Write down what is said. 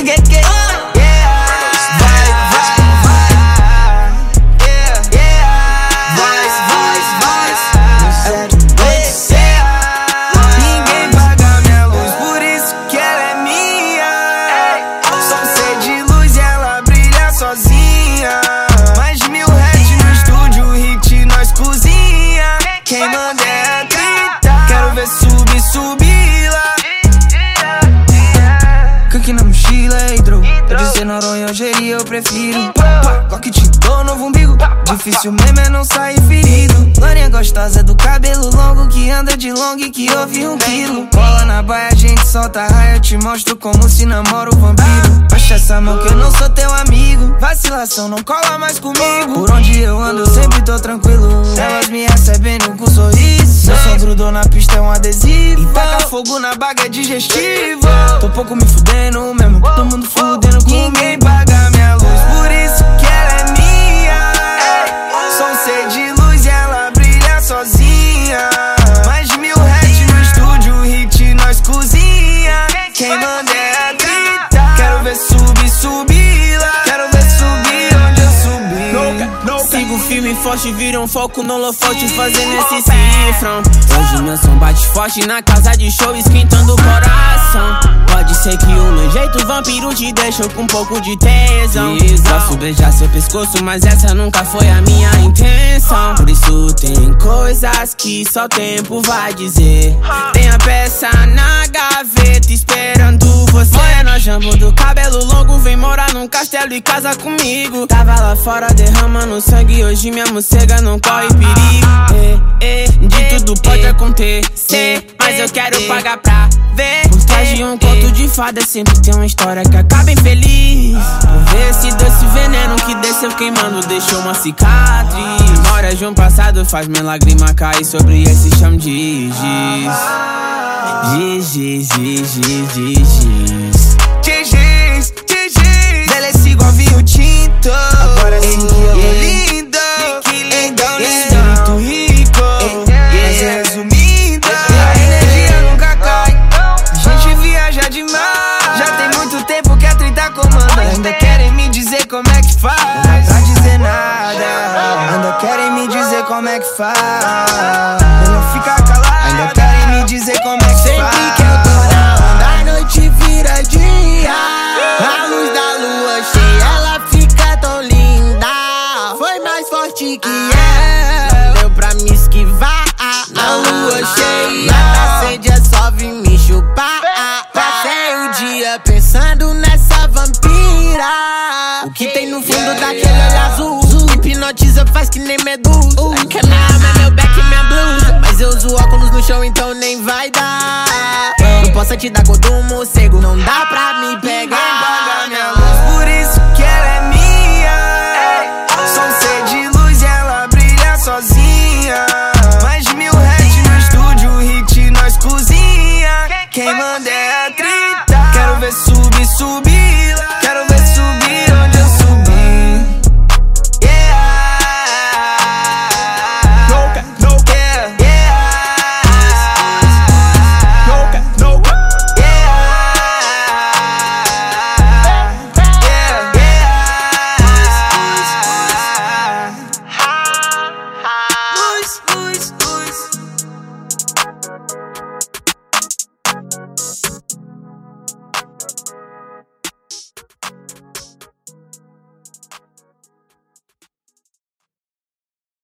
Ninguém paga minha luz, por isso que ela é minha. Som ser de luz e ela brilha sozinha. Mais de 1000 hits no estúdio, hit nós cozinha. Quem manda é a grita, quero ver subir lá. Cookie na mochila, hidro. Tô de Noronha, hojeria eu prefiro. Glock te dou, novo umbigo. Difícil mesmo é não sair ferido. Lorinha gostosa do cabelo longo, que anda de long e que ouve 1 quilo. Bola na baia, a gente solta raia. Eu te mostro como se namora o vampiro. Baixa essa mão que eu não sou teu amigo. Vacilação não cola mais comigo. Por onde eu ando eu sempre tô tranquilo. Elas me recebendo com sorriso. Meu som grudou na pista, é um adesivo. E taca fogo na baga é digestivo. Tô pouco me fudendo mesmo, todo mundo fudendo comigo. Ninguém paga minha luz, por isso que ela é minha. Som ser de luz e ela brilha sozinha. Mais de 1000 hits no estúdio, hit nós cozinha. Quem manda é a grita, quero ver subir lá. Quero ver subir onde eu subi. Sigo firme e forte, vira um foco no holofote, fazendo esse cifrão. Hoje meu som bate forte na casa de show, esquentando o coração. Pode ser que o meu jeito vampiro te deixou com um pouco de tesão. Posso beijar seu pescoço, mas essa nunca foi a minha intenção. Por isso tem coisas que só o tempo vai dizer. Tem a peça na gaveta esperando você. Morena jambo do cabelo longo, vem morar num castelo e casa comigo. Tava lá fora derramando sangue, hoje minha morcega não corre perigo. De tudo pode acontecer, mas eu quero pagar pra ver. Por trás de um conto de fada sempre tem uma história que acaba infeliz. Por ver esse doce veneno que desceu queimando, deixou uma cicatriz. Memória de um passado faz minha lágrima cair sobre esse chão de giz. Beleza igual vinho tinto. Agora sim que eu tô lindo. Espírito rico. Mas resumindo, a energia nunca cai. A gente viaja demais. Já tem muito tempo que a treta comanda. Ainda querem me dizer como é que faz. Não dá pra dizer nada. Ainda querem me dizer como é que faz. Eu não ficar calado. Ainda querem me dizer como é que faz. Sempre que eu tô na onda, a noite vira dia. A luz da lua cheia, ela fica tão linda. Foi mais forte que eu, deu pra me esquivar. Na lua cheia, na sede é só vir me chupar. Passei o dia pensando nessa vampira. O que tem no fundo daquele olho azul hipnotiza, faz que nem medusa. Que minha alma é meu back e minha blusa, mas eu uso óculos no chão, então nem vai dar. Não posso te dar cor do morcego, não dá pra me pegar.